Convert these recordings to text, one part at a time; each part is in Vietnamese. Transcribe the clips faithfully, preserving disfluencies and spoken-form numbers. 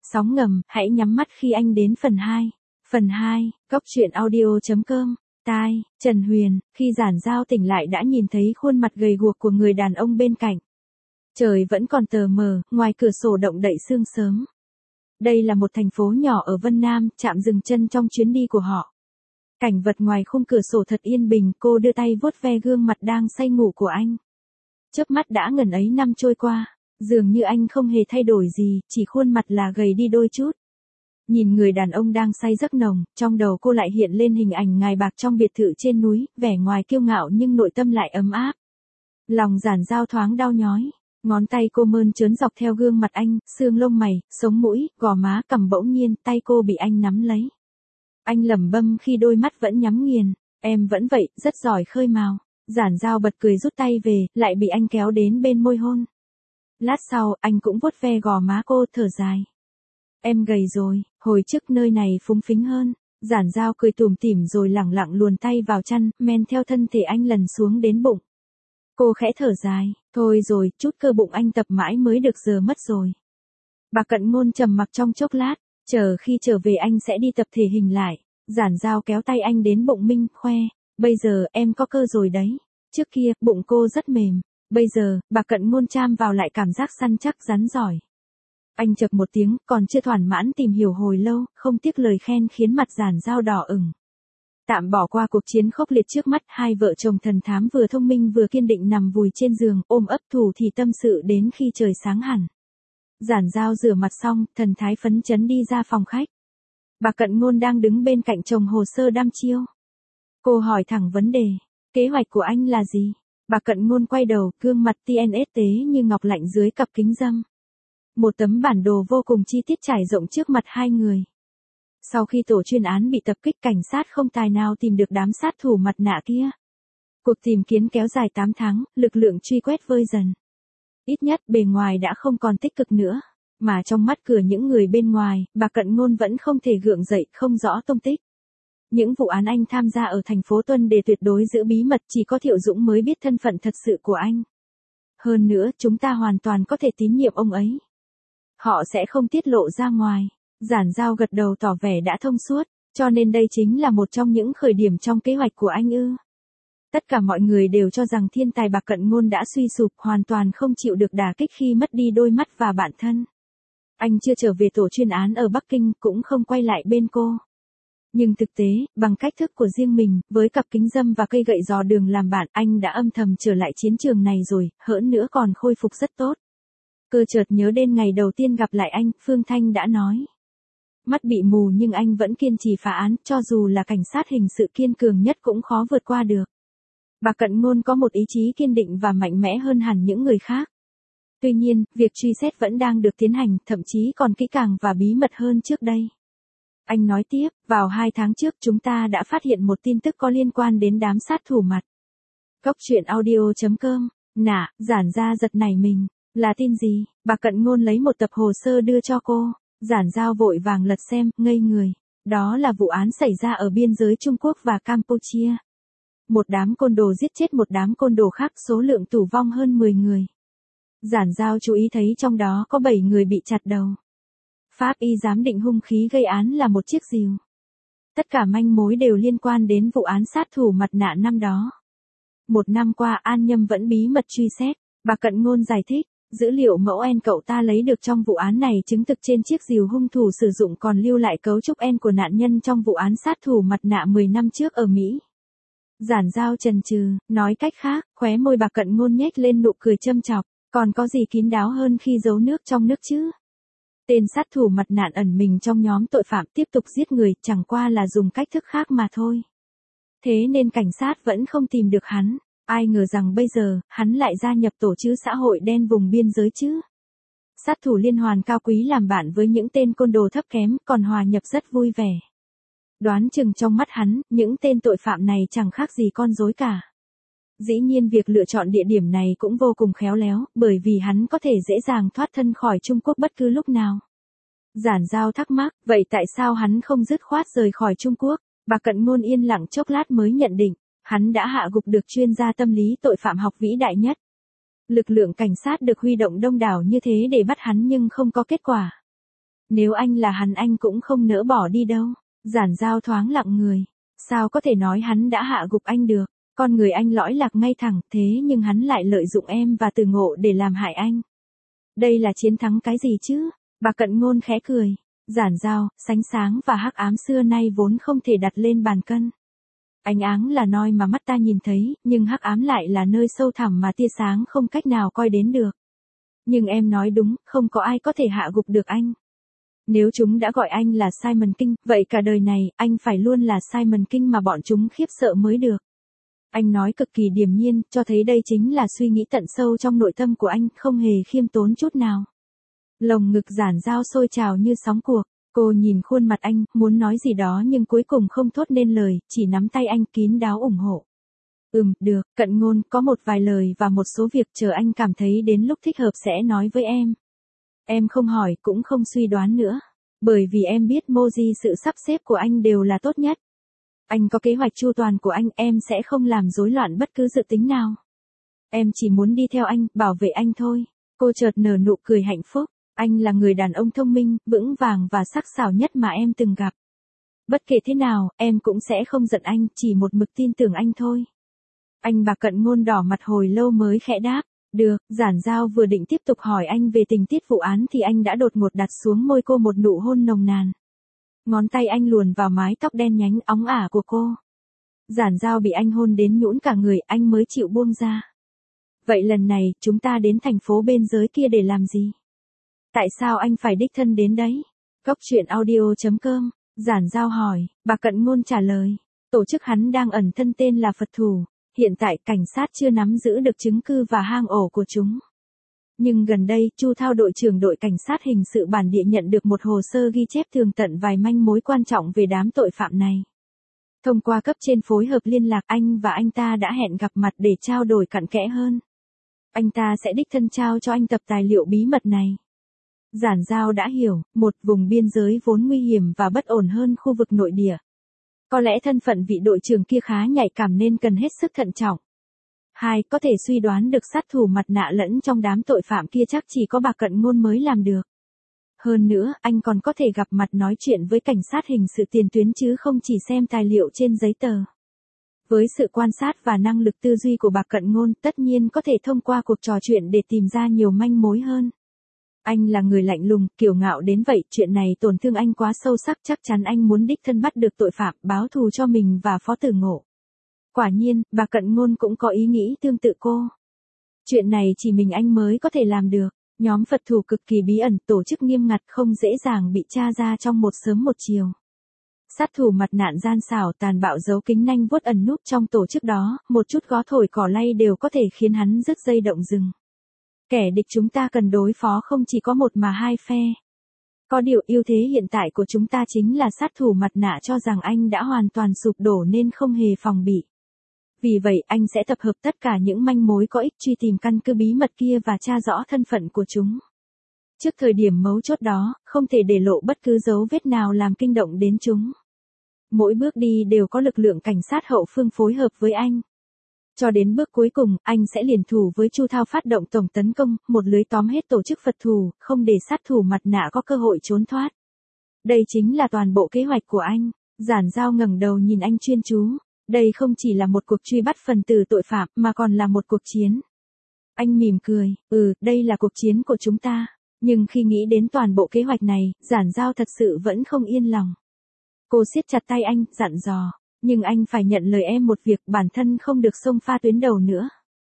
Sóng ngầm, hãy nhắm mắt khi anh đến phần hai. Phần hai, Cốc truyện audio chấm com. Tai, Trần Huyền, khi Giản Giao tỉnh lại đã nhìn thấy khuôn mặt gầy guộc của người đàn ông bên cạnh. Trời vẫn còn tờ mờ, ngoài cửa sổ động đậy sương sớm. Đây là một thành phố nhỏ ở Vân Nam, chạm dừng chân trong chuyến đi của họ. Cảnh vật ngoài khung cửa sổ thật yên bình, cô đưa tay vuốt ve gương mặt đang say ngủ của anh. Chớp mắt đã ngần ấy năm trôi qua, dường như anh không hề thay đổi gì, chỉ khuôn mặt là gầy đi đôi chút. Nhìn người đàn ông đang say giấc nồng, trong đầu cô lại hiện lên hình ảnh ngài bạc trong biệt thự trên núi, vẻ ngoài kiêu ngạo nhưng nội tâm lại ấm áp. Lòng Giản Giao thoáng đau nhói, ngón tay cô mơn trớn dọc theo gương mặt anh, xương lông mày, sống mũi, gò má, cằm, bỗng nhiên tay cô bị anh nắm lấy. Anh lẩm bẩm khi đôi mắt vẫn nhắm nghiền, em vẫn vậy, rất giỏi khơi mào. Giản Giao bật cười rút tay về, lại bị anh kéo đến bên môi hôn. Lát sau, anh cũng vuốt ve gò má cô, thở dài. Em gầy rồi, hồi trước nơi này phúng phính hơn. Giản Giao cười tủm tỉm rồi lẳng lặng luồn tay vào chăn, men theo thân thể anh lần xuống đến bụng. Cô khẽ thở dài, thôi rồi, chút cơ bụng anh tập mãi mới được giờ mất rồi. Bà Cận Ngôn trầm mặc trong chốc lát, chờ khi trở về anh sẽ đi tập thể hình lại. Giản Giao kéo tay anh đến bụng Minh, khoe, bây giờ em có cơ rồi đấy. Trước kia, bụng cô rất mềm, bây giờ, bà Cận Ngôn chạm vào lại cảm giác săn chắc rắn giỏi. Anh chậc một tiếng, còn chưa thỏa mãn tìm hiểu hồi lâu, không tiếc lời khen khiến mặt Giản Giao đỏ ửng. Tạm bỏ qua cuộc chiến khốc liệt trước mắt, hai vợ chồng thần thám vừa thông minh vừa kiên định nằm vùi trên giường, ôm ấp thủ thì tâm sự đến khi trời sáng hẳn. Giản Giao rửa mặt xong, thần thái phấn chấn đi ra phòng khách. Bà Cận Ngôn đang đứng bên cạnh chồng hồ sơ đăm chiêu. Cô hỏi thẳng vấn đề, kế hoạch của anh là gì? Bà Cận Ngôn quay đầu, gương mặt tê en ét tế như ngọc lạnh dưới cặp kính râm. Một tấm bản đồ vô cùng chi tiết trải rộng trước mặt hai người. Sau khi tổ chuyên án bị tập kích, cảnh sát không tài nào tìm được đám sát thủ mặt nạ kia. Cuộc tìm kiếm kéo dài tám tháng, lực lượng truy quét vơi dần. Ít nhất bề ngoài đã không còn tích cực nữa, mà trong mắt cửa những người bên ngoài, bà Cận Ngôn vẫn không thể gượng dậy, không rõ tung tích. Những vụ án anh tham gia ở thành phố Tuân Đề tuyệt đối giữ bí mật, chỉ có Thiệu Dũng mới biết thân phận thật sự của anh. Hơn nữa, chúng ta hoàn toàn có thể tín nhiệm ông ấy. Họ sẽ không tiết lộ ra ngoài. Giản Giao gật đầu tỏ vẻ đã thông suốt, cho nên đây chính là một trong những khởi điểm trong kế hoạch của anh ư. Tất cả mọi người đều cho rằng thiên tài bà Cận Ngôn đã suy sụp, hoàn toàn không chịu được đả kích khi mất đi đôi mắt và bạn thân. Anh chưa trở về tổ chuyên án ở Bắc Kinh, cũng không quay lại bên cô. Nhưng thực tế, bằng cách thức của riêng mình, với cặp kính râm và cây gậy dò đường làm bạn, anh đã âm thầm trở lại chiến trường này rồi, hỡn nữa còn khôi phục rất tốt. Cơ chợt nhớ đến ngày đầu tiên gặp lại anh, Phương Thanh đã nói. Mắt bị mù nhưng anh vẫn kiên trì phá án, cho dù là cảnh sát hình sự kiên cường nhất cũng khó vượt qua được. Bà Cận Ngôn có một ý chí kiên định và mạnh mẽ hơn hẳn những người khác. Tuy nhiên, việc truy xét vẫn đang được tiến hành, thậm chí còn kỹ càng và bí mật hơn trước đây. Anh nói tiếp, vào hai tháng trước chúng ta đã phát hiện một tin tức có liên quan đến đám sát thủ mặt. Cốc truyện audio chấm com. Nả, Giản ra giật nảy mình. Là tin gì? Bà Cận Ngôn lấy một tập hồ sơ đưa cho cô. Giản Giao vội vàng lật xem, ngây người. Đó là vụ án xảy ra ở biên giới Trung Quốc và Campuchia. Một đám côn đồ giết chết một đám côn đồ khác, số lượng tử vong hơn mười người. Giản Giao chú ý thấy trong đó có bảy người bị chặt đầu. Pháp y giám định hung khí gây án là một chiếc rìu. Tất cả manh mối đều liên quan đến vụ án sát thủ mặt nạ năm đó. Một năm qua An Nhâm vẫn bí mật truy xét. Bà Cận Ngôn giải thích. Dữ liệu mẫu en cậu ta lấy được trong vụ án này chứng thực trên chiếc rìu hung thủ sử dụng còn lưu lại cấu trúc en của nạn nhân trong vụ án sát thủ mặt nạ mười năm trước ở Mỹ. Giản Giao chần chừ, nói cách khác, khóe môi bà Cận Ngôn nhếch lên nụ cười châm chọc, còn có gì kín đáo hơn khi giấu nước trong nước chứ? Tên sát thủ mặt nạ ẩn mình trong nhóm tội phạm tiếp tục giết người, chẳng qua là dùng cách thức khác mà thôi. Thế nên cảnh sát vẫn không tìm được hắn. Ai ngờ rằng bây giờ, hắn lại gia nhập tổ chức xã hội đen vùng biên giới chứ. Sát thủ liên hoàn cao quý làm bạn với những tên côn đồ thấp kém, còn hòa nhập rất vui vẻ. Đoán chừng trong mắt hắn, những tên tội phạm này chẳng khác gì con rối cả. Dĩ nhiên việc lựa chọn địa điểm này cũng vô cùng khéo léo, bởi vì hắn có thể dễ dàng thoát thân khỏi Trung Quốc bất cứ lúc nào. Giản Giao thắc mắc, vậy tại sao hắn không dứt khoát rời khỏi Trung Quốc? Bà Cận Ngôn yên lặng chốc lát mới nhận định. Hắn đã hạ gục được chuyên gia tâm lý tội phạm học vĩ đại nhất. Lực lượng cảnh sát được huy động đông đảo như thế để bắt hắn nhưng không có kết quả. Nếu anh là hắn anh cũng không nỡ bỏ đi đâu. Giản Giao thoáng lặng người. Sao có thể nói hắn đã hạ gục anh được? Con người anh lõi lạc ngay thẳng, thế nhưng hắn lại lợi dụng em và Từ Ngộ để làm hại anh. Đây là chiến thắng cái gì chứ? Bà Cận Ngôn khẽ cười. Giản Giao, sánh sáng và hắc ám xưa nay vốn không thể đặt lên bàn cân. Ánh áng là noi mà mắt ta nhìn thấy, nhưng hắc ám lại là nơi sâu thẳm mà tia sáng không cách nào coi đến được. Nhưng em nói đúng, không có ai có thể hạ gục được anh. Nếu chúng đã gọi anh là Simon King, vậy cả đời này, anh phải luôn là Simon King mà bọn chúng khiếp sợ mới được. Anh nói cực kỳ điềm nhiên, cho thấy đây chính là suy nghĩ tận sâu trong nội tâm của anh, không hề khiêm tốn chút nào. Lồng ngực Giản Giao sôi trào như sóng cuộc. Cô nhìn khuôn mặt anh, muốn nói gì đó nhưng cuối cùng không thốt nên lời, chỉ nắm tay anh kín đáo ủng hộ. Ừm, được, Cận Ngôn, có một vài lời và một số việc chờ anh cảm thấy đến lúc thích hợp sẽ nói với em. Em không hỏi cũng không suy đoán nữa. Bởi vì em biết Moji sự sắp xếp của anh đều là tốt nhất. Anh có kế hoạch chu toàn của anh, em sẽ không làm rối loạn bất cứ dự tính nào. Em chỉ muốn đi theo anh, bảo vệ anh thôi. Cô chợt nở nụ cười hạnh phúc. Anh là người đàn ông thông minh, vững vàng và sắc sảo nhất mà em từng gặp. Bất kể thế nào, em cũng sẽ không giận anh, chỉ một mực tin tưởng anh thôi. Anh bà Cận Ngôn đỏ mặt hồi lâu mới khẽ đáp. Được, Giản Giao vừa định tiếp tục hỏi anh về tình tiết vụ án thì anh đã đột ngột đặt xuống môi cô một nụ hôn nồng nàn. Ngón tay anh luồn vào mái tóc đen nhánh óng ả của cô. Giản Giao bị anh hôn đến nhũn cả người, anh mới chịu buông ra. Vậy lần này, chúng ta đến thành phố bên giới kia để làm gì? Tại sao anh phải đích thân đến đấy? Góc truyện audio chấm com, Giản Giao hỏi, bà Cận Ngôn trả lời. Tổ chức hắn đang ẩn thân tên là Phật Thủ. Hiện tại cảnh sát chưa nắm giữ được chứng cứ và hang ổ của chúng. Nhưng gần đây, Chu Thao đội trưởng đội cảnh sát hình sự bản địa nhận được một hồ sơ ghi chép tường tận vài manh mối quan trọng về đám tội phạm này. Thông qua cấp trên phối hợp liên lạc, anh và anh ta đã hẹn gặp mặt để trao đổi cặn kẽ hơn. Anh ta sẽ đích thân trao cho anh tập tài liệu bí mật này. Giản Giao đã hiểu, một, vùng biên giới vốn nguy hiểm và bất ổn hơn khu vực nội địa. Có lẽ thân phận vị đội trưởng kia khá nhạy cảm nên cần hết sức thận trọng. Hai, có thể suy đoán được sát thủ mặt nạ lẫn trong đám tội phạm kia chắc chỉ có bà Cận Ngôn mới làm được. Hơn nữa, anh còn có thể gặp mặt nói chuyện với cảnh sát hình sự tiền tuyến chứ không chỉ xem tài liệu trên giấy tờ. Với sự quan sát và năng lực tư duy của bà Cận Ngôn, tất nhiên có thể thông qua cuộc trò chuyện để tìm ra nhiều manh mối hơn. Anh là người lạnh lùng, kiêu ngạo đến vậy, chuyện này tổn thương anh quá sâu sắc, chắc chắn anh muốn đích thân bắt được tội phạm, báo thù cho mình và Phó Tử Ngộ. Quả nhiên, bà Cận Ngôn cũng có ý nghĩ tương tự cô. Chuyện này chỉ mình anh mới có thể làm được. Nhóm Phật Thủ cực kỳ bí ẩn, tổ chức nghiêm ngặt, không dễ dàng bị tra ra trong một sớm một chiều. Sát thủ mặt nạn gian xảo tàn bạo giấu kính nanh vuốt ẩn núp trong tổ chức đó, một chút gió thổi cỏ lay đều có thể khiến hắn rứt dây động rừng. Kẻ địch chúng ta cần đối phó không chỉ có một mà hai phe. Có điều ưu thế hiện tại của chúng ta chính là sát thủ mặt nạ cho rằng anh đã hoàn toàn sụp đổ nên không hề phòng bị. Vì vậy anh sẽ tập hợp tất cả những manh mối có ích truy tìm căn cứ bí mật kia và tra rõ thân phận của chúng. Trước thời điểm mấu chốt đó, không thể để lộ bất cứ dấu vết nào làm kinh động đến chúng. Mỗi bước đi đều có lực lượng cảnh sát hậu phương phối hợp với anh. Cho đến bước cuối cùng, anh sẽ liên thủ với Chu Thao phát động tổng tấn công, một lưới tóm hết tổ chức Phật Thủ, không để sát thủ mặt nạ có cơ hội trốn thoát. Đây chính là toàn bộ kế hoạch của anh. Giản Giao ngẩng đầu nhìn anh chuyên chú. Đây không chỉ là một cuộc truy bắt phần tử tội phạm mà còn là một cuộc chiến. Anh mỉm cười, ừ, đây là cuộc chiến của chúng ta. Nhưng khi nghĩ đến toàn bộ kế hoạch này, Giản Giao thật sự vẫn không yên lòng. Cô siết chặt tay anh, dặn dò. Nhưng anh phải nhận lời em một việc, bản thân không được xông pha tuyến đầu nữa.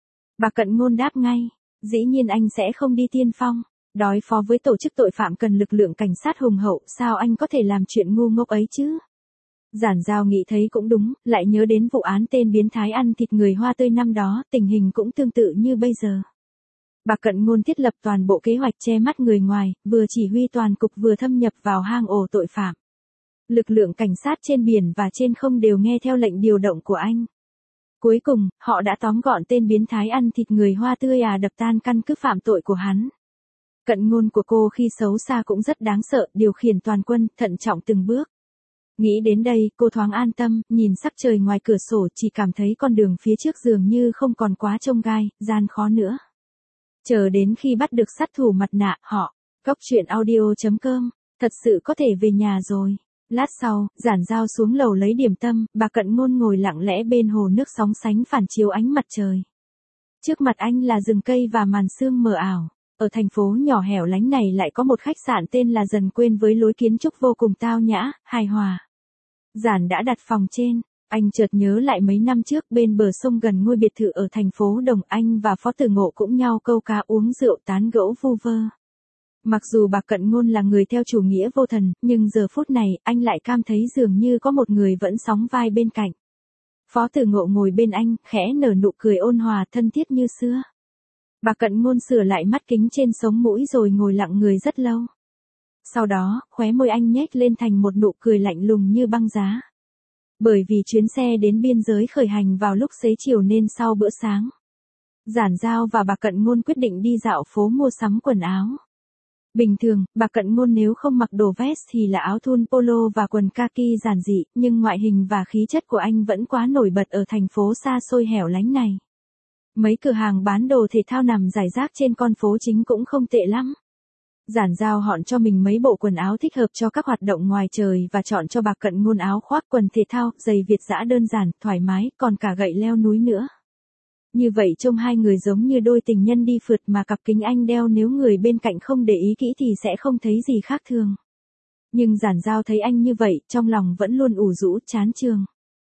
Bà Cận Ngôn đáp ngay. Dĩ nhiên anh sẽ không đi tiên phong. Đối phó với tổ chức tội phạm cần lực lượng cảnh sát hùng hậu, sao anh có thể làm chuyện ngu ngốc ấy chứ? Giản Giao nghĩ thấy cũng đúng, lại nhớ đến vụ án tên biến thái ăn thịt người Hoa tươi năm đó, tình hình cũng tương tự như bây giờ. Bà Cận Ngôn thiết lập toàn bộ kế hoạch che mắt người ngoài, vừa chỉ huy toàn cục vừa thâm nhập vào hang ổ tội phạm. Lực lượng cảnh sát trên biển và trên không đều nghe theo lệnh điều động của anh. Cuối cùng, họ đã tóm gọn tên biến thái ăn thịt người Hoa tươi à đập tan căn cứ phạm tội của hắn. Cận Ngôn của cô khi xấu xa cũng rất đáng sợ, điều khiển toàn quân, thận trọng từng bước. Nghĩ đến đây, cô thoáng an tâm, nhìn sắc trời ngoài cửa sổ chỉ cảm thấy con đường phía trước dường như không còn quá chông gai, gian khó nữa. Chờ đến khi bắt được sát thủ mặt nạ, họ. Góc truyện audio chấm com Thật sự có thể về nhà rồi. Lát sau, Giản Giao xuống lầu lấy điểm tâm, bà Cận Ngôn ngồi lặng lẽ bên hồ nước sóng sánh phản chiếu ánh mặt trời. Trước mặt anh là rừng cây và màn sương mờ ảo. Ở thành phố nhỏ hẻo lánh này lại có một khách sạn tên là Dần Quên với lối kiến trúc vô cùng tao nhã, hài hòa. Giản đã đặt phòng trên. Anh chợt nhớ lại mấy năm trước bên bờ sông gần ngôi biệt thự ở thành phố Đồng Anh và Phó Tử Ngộ cũng nhau câu cá uống rượu tán gẫu vu vơ. Mặc dù bà Cận Ngôn là người theo chủ nghĩa vô thần, nhưng giờ phút này anh lại cảm thấy dường như có một người vẫn sóng vai bên cạnh. Phó Tử Ngộ ngồi bên anh, khẽ nở nụ cười ôn hòa thân thiết như xưa. Bà Cận Ngôn sửa lại mắt kính trên sống mũi rồi ngồi lặng người rất lâu. Sau đó, khóe môi anh nhếch lên thành một nụ cười lạnh lùng như băng giá. Bởi vì chuyến xe đến biên giới khởi hành vào lúc xế chiều nên sau bữa sáng, Giản Giao và bà Cận Ngôn quyết định đi dạo phố mua sắm quần áo. Bình thường, bà Cận Ngôn nếu không mặc đồ vest thì là áo thun polo và quần kaki giản dị, nhưng ngoại hình và khí chất của anh vẫn quá nổi bật ở thành phố xa xôi hẻo lánh này. Mấy cửa hàng bán đồ thể thao nằm rải rác trên con phố chính cũng không tệ lắm. Giản Giao chọn cho mình mấy bộ quần áo thích hợp cho các hoạt động ngoài trời và chọn cho bà Cận Ngôn áo khoác quần thể thao, giày Việt dã đơn giản, thoải mái, còn cả gậy leo núi nữa. Như vậy trông hai người giống như đôi tình nhân đi phượt mà cặp kính anh đeo nếu người bên cạnh không để ý kỹ thì sẽ không thấy gì khác thường. Nhưng Giản Giao thấy anh như vậy, trong lòng vẫn luôn ủ rũ, chán chường.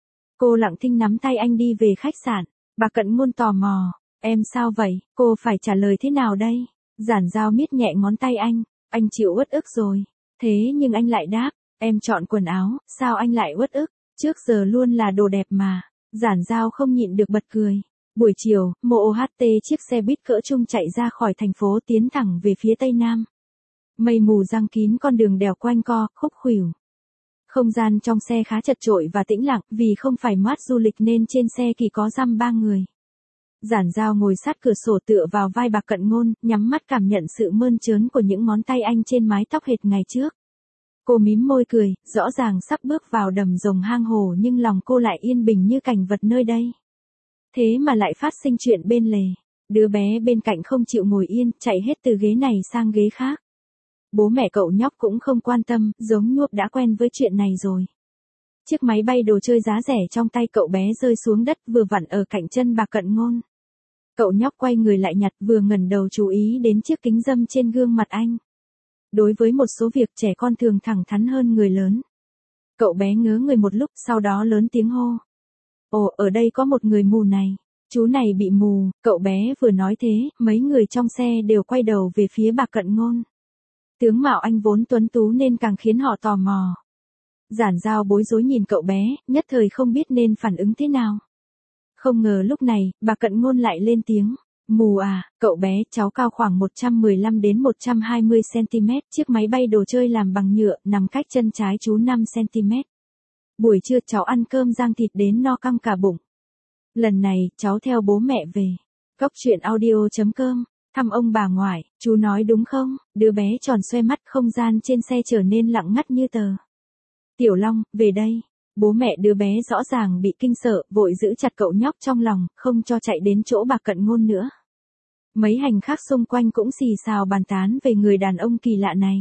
Cô lặng thinh nắm tay anh đi về khách sạn. Bà Cận Ngôn tò mò, em sao vậy, cô phải trả lời thế nào đây? Giản Giao miết nhẹ ngón tay anh, anh chịu uất ức rồi. Thế nhưng anh lại đáp, em chọn quần áo, sao anh lại uất ức, trước giờ luôn là đồ đẹp mà. Giản Giao không nhịn được bật cười. Buổi chiều, Mô ô hát tê chiếc xe buýt cỡ trung chạy ra khỏi thành phố tiến thẳng về phía tây nam. Mây mù giăng kín con đường đèo quanh co, khúc khuỷu. Không gian trong xe khá chật chội và tĩnh lặng, vì không phải mát du lịch nên trên xe chỉ có dăm ba người. Giản Giao ngồi sát cửa sổ tựa vào vai bà Cận Ngôn, nhắm mắt cảm nhận sự mơn trớn của những ngón tay anh trên mái tóc hệt ngày trước. Cô mím môi cười, rõ ràng sắp bước vào đầm rồng hang hồ nhưng lòng cô lại yên bình như cảnh vật nơi đây. Thế mà lại phát sinh chuyện bên lề. Đứa bé bên cạnh không chịu ngồi yên, chạy hết từ ghế này sang ghế khác. Bố mẹ cậu nhóc cũng không quan tâm, giống nhuộp đã quen với chuyện này rồi. Chiếc máy bay đồ chơi giá rẻ trong tay cậu bé rơi xuống đất vừa vặn ở cạnh chân bà Cận Ngôn. Cậu nhóc quay người lại nhặt vừa ngẩng đầu chú ý đến chiếc kính râm trên gương mặt anh. Đối với một số việc trẻ con thường thẳng thắn hơn người lớn. Cậu bé ngớ người một lúc sau đó lớn tiếng hô. Ồ, ở đây có một người mù này. Chú này bị mù, cậu bé vừa nói thế, mấy người trong xe đều quay đầu về phía bà Cận Ngôn. Tướng mạo anh vốn tuấn tú nên càng khiến họ tò mò. Giản Giao bối rối nhìn cậu bé, nhất thời không biết nên phản ứng thế nào. Không ngờ lúc này, bà Cận Ngôn lại lên tiếng. Mù à, cậu bé, cháu cao khoảng một trăm mười lăm đến một trăm hai mươi xăng-ti-mét, chiếc máy bay đồ chơi làm bằng nhựa, nằm cách chân trái chú năm xăng-ti-mét. Buổi trưa cháu ăn cơm rang thịt đến no căng cả bụng. Lần này, cháu theo bố mẹ về. Cóc truyện audio chấm com, thăm ông bà ngoại, chú nói đúng không? Đứa bé tròn xoe mắt, không gian trên xe trở nên lặng ngắt như tờ. Tiểu Long, về đây. Bố mẹ đứa bé rõ ràng bị kinh sợ, vội giữ chặt cậu nhóc trong lòng, không cho chạy đến chỗ bà Cận Ngôn nữa. Mấy hành khách xung quanh cũng xì xào bàn tán về người đàn ông kỳ lạ này.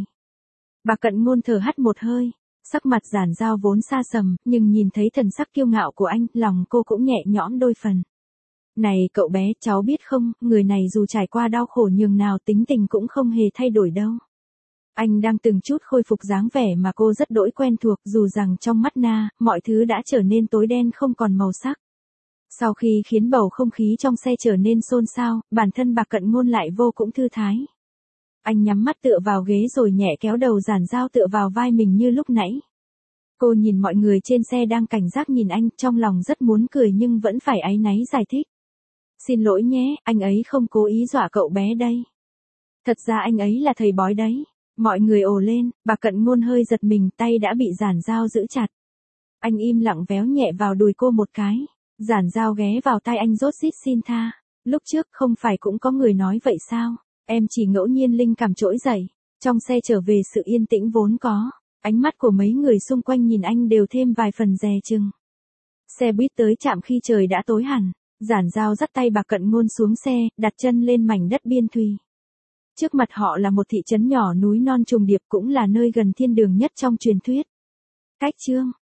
Bà Cận Ngôn thở hắt một hơi. Sắc mặt Giản Giao vốn xa sầm, nhưng nhìn thấy thần sắc kiêu ngạo của anh, lòng cô cũng nhẹ nhõm đôi phần. Này cậu bé, cháu biết không, người này dù trải qua đau khổ nhường nào tính tình cũng không hề thay đổi đâu. Anh đang từng chút khôi phục dáng vẻ mà cô rất đỗi quen thuộc, dù rằng trong mắt Na, mọi thứ đã trở nên tối đen không còn màu sắc. Sau khi khiến bầu không khí trong xe trở nên xôn xao, bản thân bà Cận Ngôn lại vô cũng thư thái. Anh nhắm mắt tựa vào ghế rồi nhẹ kéo đầu Giản Giao tựa vào vai mình như lúc nãy. Cô nhìn mọi người trên xe đang cảnh giác nhìn anh, trong lòng rất muốn cười nhưng vẫn phải áy náy giải thích. Xin lỗi nhé, anh ấy không cố ý dọa cậu bé đây. Thật ra anh ấy là thầy bói đấy. Mọi người ồ lên, bà Cận Ngôn hơi giật mình, tay đã bị Giản Giao giữ chặt. Anh im lặng véo nhẹ vào đùi cô một cái. Giản Giao ghé vào tai anh rốt rít xin tha. Lúc trước không phải cũng có người nói vậy sao? Em chỉ ngẫu nhiên linh cảm trỗi dậy. Trong xe trở về sự yên tĩnh vốn có. Ánh mắt của mấy người xung quanh nhìn anh đều thêm vài phần dè chừng. Xe buýt tới trạm khi trời đã tối hẳn. Giản Giao dắt tay bà Cận Ngôn xuống xe, đặt chân lên mảnh đất biên thùy. Trước mặt họ là một thị trấn nhỏ núi non trùng điệp, cũng là nơi gần thiên đường nhất trong truyền thuyết. Cách chương